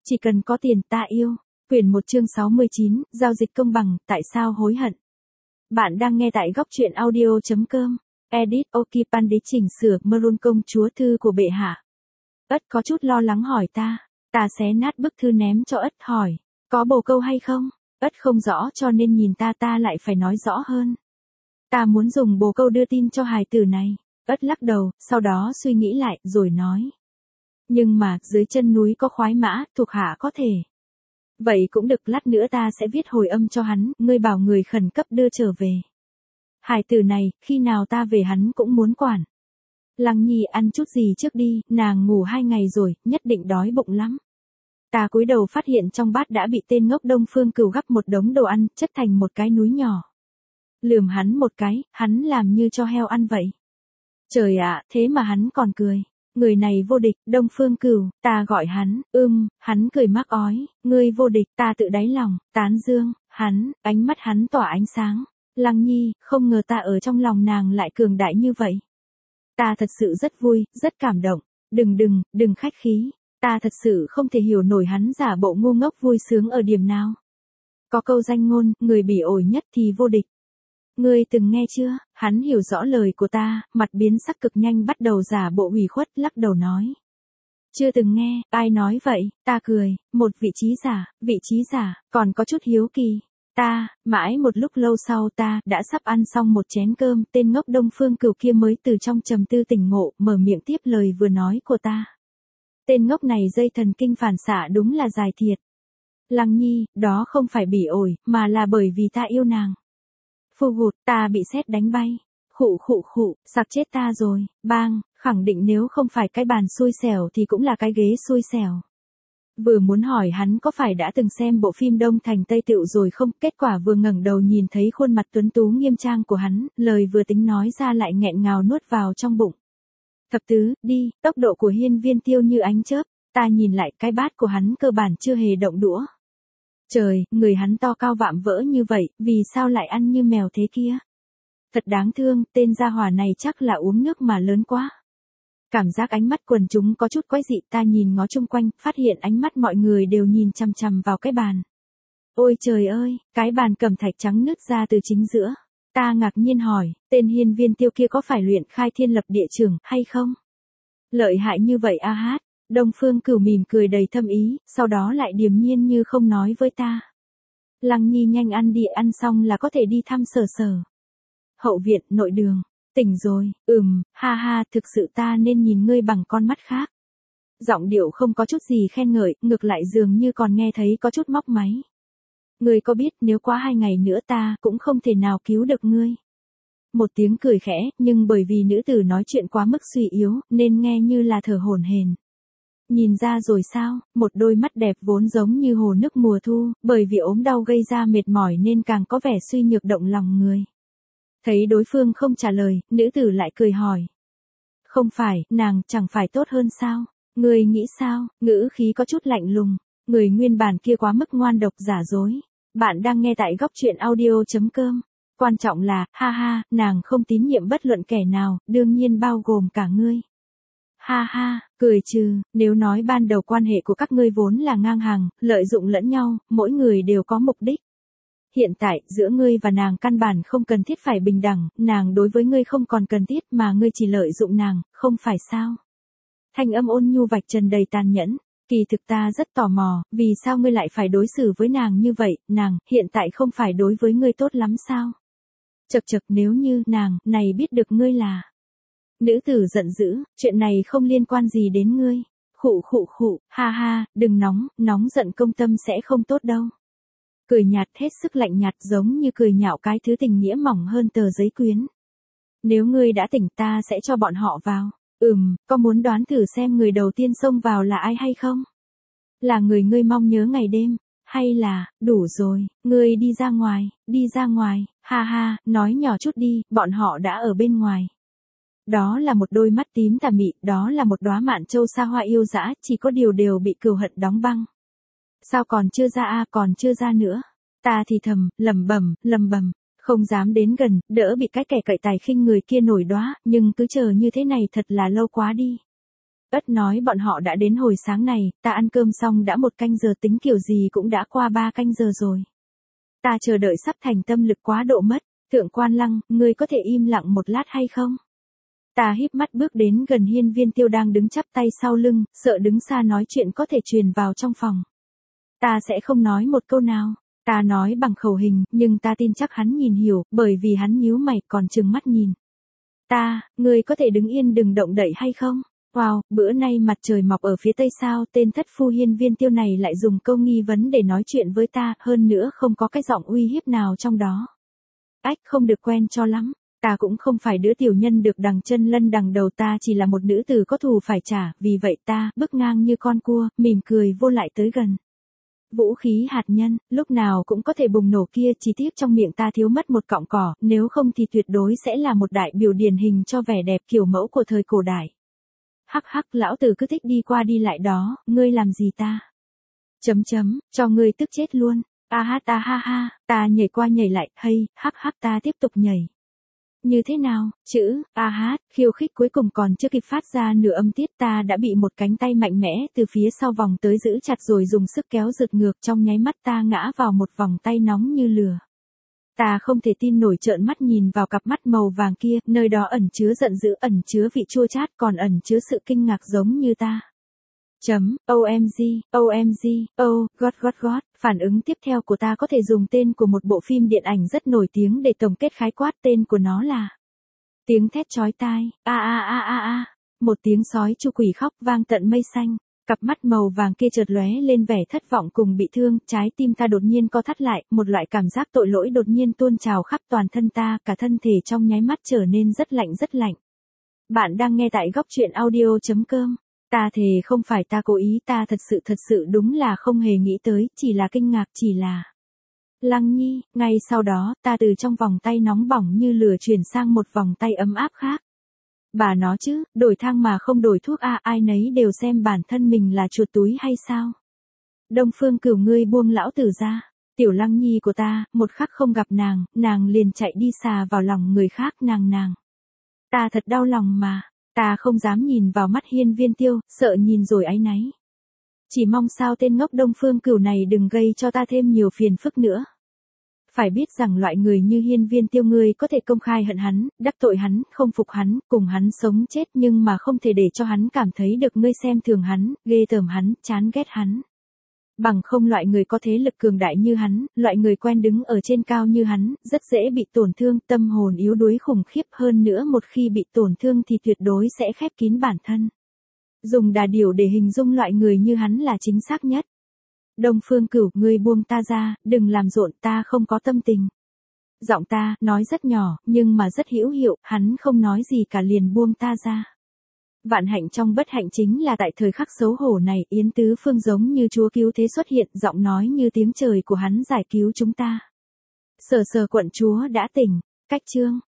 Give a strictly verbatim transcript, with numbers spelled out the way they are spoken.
Chỉ cần có tiền ta yêu. Quyển một chương sáu mươi chín, giao dịch công bằng, tại sao hối hận? Bạn đang nghe tại góc truyện audio.com. Edit OK Pandey chỉnh sửa Maroon công chúa thư của bệ hạ. Ất có chút lo lắng hỏi ta. Ta xé nát bức thư ném cho Ất hỏi. Có bồ câu hay không? Ất không rõ cho nên nhìn ta ta lại phải nói rõ hơn. Ta muốn dùng bồ câu đưa tin cho hài tử này. Ất lắc đầu, sau đó suy nghĩ lại, rồi nói. Nhưng mà, dưới chân núi có khoái mã, thuộc hạ có thể. Vậy cũng được, lát nữa ta sẽ viết hồi âm cho hắn, ngươi bảo người khẩn cấp đưa trở về. Hài tử này, khi nào ta về hắn cũng muốn quản. Lăng Nhi ăn chút gì trước đi, nàng ngủ hai ngày rồi, nhất định đói bụng lắm. Ta cúi đầu phát hiện trong bát đã bị tên ngốc Đông Phương Cửu gắp một đống đồ ăn, chất thành một cái núi nhỏ. Lườm hắn một cái, hắn làm như cho heo ăn vậy. Trời ạ, thế mà hắn còn cười. Người này vô địch, Đông Phương Cửu, ta gọi hắn, ưm, hắn cười mắc ói, ngươi vô địch, ta tự đáy lòng, tán dương, hắn, ánh mắt hắn tỏa ánh sáng. Lăng Nhi, không ngờ ta ở trong lòng nàng lại cường đại như vậy. Ta thật sự rất vui, rất cảm động, đừng đừng, đừng khách khí, ta thật sự không thể hiểu nổi hắn giả bộ ngu ngốc vui sướng ở điểm nào. Có câu danh ngôn, người bỉ ổi nhất thì vô địch. Ngươi từng nghe chưa? Hắn hiểu rõ lời của ta, mặt biến sắc cực nhanh bắt đầu giả bộ ủy khuất, lắc đầu nói. Chưa từng nghe, ai nói vậy? Ta cười, một vị trí giả, vị trí giả, còn có chút hiếu kỳ. Ta, mãi một lúc lâu sau ta, đã sắp ăn xong một chén cơm, tên ngốc Đông Phương Cửu kia mới từ trong trầm tư tỉnh ngộ, mở miệng tiếp lời vừa nói của ta. Tên ngốc này dây thần kinh phản xạ đúng là dài thiệt. Lăng Nhi, đó không phải bỉ ổi, mà là bởi vì ta yêu nàng. Phu hụt, ta bị sét đánh bay. Khụ khụ khụ, sặc chết ta rồi, bang, khẳng định nếu không phải cái bàn xui xẻo thì cũng là cái ghế xui xẻo. Vừa muốn hỏi hắn có phải đã từng xem bộ phim Đông Thành Tây Tựu rồi không, kết quả vừa ngẩng đầu nhìn thấy khuôn mặt tuấn tú nghiêm trang của hắn, lời vừa tính nói ra lại nghẹn ngào nuốt vào trong bụng. Thập tứ, đi, tốc độ của Hiên Viên Tiêu như ánh chớp, ta nhìn lại cái bát của hắn cơ bản chưa hề động đũa. Trời, người hắn to cao vạm vỡ như vậy, vì sao lại ăn như mèo thế kia? Thật đáng thương, tên gia hỏa này chắc là uống nước mà lớn quá. Cảm giác ánh mắt quần chúng có chút quái dị, ta nhìn ngó chung quanh, phát hiện ánh mắt mọi người đều nhìn chằm chằm vào cái bàn. Ôi trời ơi, cái bàn cẩm thạch trắng nứt ra từ chính giữa. Ta ngạc nhiên hỏi, tên Hiên Viên Tiêu kia có phải luyện khai thiên lập địa trưởng hay không? Lợi hại như vậy a hát. Đông Phương Cửu mỉm cười đầy thâm ý, sau đó lại điềm nhiên như không nói với ta. Lăng Nhi nhanh ăn đi, ăn xong là có thể đi thăm Sở Sở. Hậu viện, nội đường. Tỉnh rồi, ừm, ha ha, thực sự ta nên nhìn ngươi bằng con mắt khác. Giọng điệu không có chút gì khen ngợi, ngược lại dường như còn nghe thấy có chút móc máy. Ngươi có biết nếu quá hai ngày nữa ta cũng không thể nào cứu được ngươi. Một tiếng cười khẽ, nhưng bởi vì nữ tử nói chuyện quá mức suy yếu, nên nghe như là thở hổn hển. Nhìn ra rồi sao, một đôi mắt đẹp vốn giống như hồ nước mùa thu, bởi vì ốm đau gây ra mệt mỏi nên càng có vẻ suy nhược động lòng người. Thấy đối phương không trả lời, nữ tử lại cười hỏi. Không phải, nàng chẳng phải tốt hơn sao? Ngươi nghĩ sao? Ngữ khí có chút lạnh lùng. Người nguyên bản kia quá mức ngoan độc giả dối. Bạn đang nghe tại góc truyện audio.com. Quan trọng là, ha ha, nàng không tín nhiệm bất luận kẻ nào, đương nhiên bao gồm cả ngươi. Ha ha, cười trừ, nếu nói ban đầu quan hệ của các ngươi vốn là ngang hàng, lợi dụng lẫn nhau, mỗi người đều có mục đích. Hiện tại, giữa ngươi và nàng căn bản không cần thiết phải bình đẳng, nàng đối với ngươi không còn cần thiết mà ngươi chỉ lợi dụng nàng, không phải sao? Thanh âm ôn nhu vạch trần đầy tàn nhẫn, kỳ thực ta rất tò mò, vì sao ngươi lại phải đối xử với nàng như vậy, nàng, hiện tại không phải đối với ngươi tốt lắm sao? Chật chật nếu như, nàng, này biết được ngươi là... Nữ tử giận dữ, chuyện này không liên quan gì đến ngươi. Khụ khụ khụ, ha ha, đừng nóng, nóng giận công tâm sẽ không tốt đâu. Cười nhạt hết sức lạnh nhạt giống như cười nhạo cái thứ tình nghĩa mỏng hơn tờ giấy quyến. Nếu ngươi đã tỉnh ta sẽ cho bọn họ vào. Ừm, có muốn đoán thử xem người đầu tiên xông vào là ai hay không? Là người ngươi mong nhớ ngày đêm. Hay là, đủ rồi, ngươi đi ra ngoài, đi ra ngoài, ha ha, nói nhỏ chút đi, bọn họ đã ở bên ngoài. Đó là một đôi mắt tím tà mị, đó là một đóa mạn châu xa hoa yêu dã, chỉ có điều đều bị cừu hận đóng băng. Sao còn chưa ra a, à, còn chưa ra nữa. Ta thì thầm, lầm bầm, lầm bầm, không dám đến gần, đỡ bị cái kẻ cậy tài khinh người kia nổi đóa, nhưng cứ chờ như thế này thật là lâu quá đi. Ất nói bọn họ đã đến hồi sáng này, ta ăn cơm xong đã một canh giờ, tính kiểu gì cũng đã qua ba canh giờ rồi. Ta chờ đợi sắp thành tâm lực quá độ mất. Thượng Quan Lăng, ngươi có thể im lặng một lát hay không? Ta híp mắt bước đến gần Hiên Viên Tiêu đang đứng chắp tay sau lưng, sợ đứng xa nói chuyện có thể truyền vào trong phòng. Ta sẽ không nói một câu nào. Ta nói bằng khẩu hình, nhưng ta tin chắc hắn nhìn hiểu, bởi vì hắn nhíu mày còn trừng mắt nhìn. Ta, ngươi có thể đứng yên đừng động đậy hay không? Wow, bữa nay mặt trời mọc ở phía tây sao, tên thất phu Hiên Viên Tiêu này lại dùng câu nghi vấn để nói chuyện với ta, hơn nữa không có cái giọng uy hiếp nào trong đó. Ách, không được quen cho lắm. Ta cũng không phải đứa tiểu nhân được đằng chân lân đằng đầu, ta chỉ là một nữ tử có thù phải trả, vì vậy ta, bước ngang như con cua, mỉm cười vô lại tới gần. Vũ khí hạt nhân, lúc nào cũng có thể bùng nổ kia, chỉ tiếc trong miệng ta thiếu mất một cọng cỏ, nếu không thì tuyệt đối sẽ là một đại biểu điển hình cho vẻ đẹp kiểu mẫu của thời cổ đại. Hắc hắc, lão tử cứ thích đi qua đi lại đó, ngươi làm gì ta? Chấm chấm, cho ngươi tức chết luôn. A ha ta ha ha, ta nhảy qua nhảy lại, hay, hắc hắc ta tiếp tục nhảy. Như thế nào, chữ, a hát, khiêu khích cuối cùng còn chưa kịp phát ra nửa âm tiết, ta đã bị một cánh tay mạnh mẽ từ phía sau vòng tới giữ chặt rồi dùng sức kéo giật ngược, trong nháy mắt ta ngã vào một vòng tay nóng như lửa. Ta không thể tin nổi, trợn mắt nhìn vào cặp mắt màu vàng kia, nơi đó ẩn chứa giận dữ, ẩn chứa vị chua chát, còn ẩn chứa sự kinh ngạc giống như ta. Chấm, O M G, O M G, oh, God God God, phản ứng tiếp theo của ta có thể dùng tên của một bộ phim điện ảnh rất nổi tiếng để tổng kết khái quát, tên của nó là tiếng thét chói tai, a a a a a, một tiếng sói chu quỷ khóc vang tận mây xanh, cặp mắt màu vàng kia chợt lóe lên vẻ thất vọng cùng bị thương, trái tim ta đột nhiên co thắt lại, một loại cảm giác tội lỗi đột nhiên tuôn trào khắp toàn thân ta, cả thân thể trong nháy mắt trở nên rất lạnh rất lạnh. Bạn đang nghe tại góc truyện audio chấm com. Ta thề không phải ta cố ý, ta thật sự thật sự đúng là không hề nghĩ tới, chỉ là kinh ngạc, chỉ là... Lăng Nhi, ngay sau đó, ta từ trong vòng tay nóng bỏng như lửa chuyển sang một vòng tay ấm áp khác. Bà nó chứ, đổi thang mà không đổi thuốc à, ai nấy đều xem bản thân mình là chuột túi hay sao? Đông Phương Cửu, ngươi buông lão tử ra. Tiểu Lăng Nhi của ta, một khắc không gặp nàng, nàng liền chạy đi xà vào lòng người khác, nàng nàng. Ta thật đau lòng mà. Ta không dám nhìn vào mắt Hiên Viên Tiêu, sợ nhìn rồi áy náy. Chỉ mong sao tên ngốc Đông Phương Cửu này đừng gây cho ta thêm nhiều phiền phức nữa. Phải biết rằng loại người như Hiên Viên Tiêu, ngươi có thể công khai hận hắn, đắc tội hắn, không phục hắn, cùng hắn sống chết, nhưng mà không thể để cho hắn cảm thấy được ngươi xem thường hắn, ghê tởm hắn, chán ghét hắn. Bằng không loại người có thế lực cường đại như hắn, loại người quen đứng ở trên cao như hắn, rất dễ bị tổn thương, tâm hồn yếu đuối khủng khiếp, hơn nữa một khi bị tổn thương thì tuyệt đối sẽ khép kín bản thân. Dùng đà điểu để hình dung loại người như hắn là chính xác nhất. Đông Phương Cửu, ngươi buông ta ra, đừng làm rộn, ta không có tâm tình. Giọng ta, nói rất nhỏ, nhưng mà rất hữu hiệu, hắn không nói gì cả liền buông ta ra. Vạn hạnh trong bất hạnh chính là tại thời khắc xấu hổ này, Yến Tứ Phương giống như chúa cứu thế xuất hiện, giọng nói như tiếng trời của hắn giải cứu chúng ta. Sở Sở quận chúa đã tỉnh, cách chương.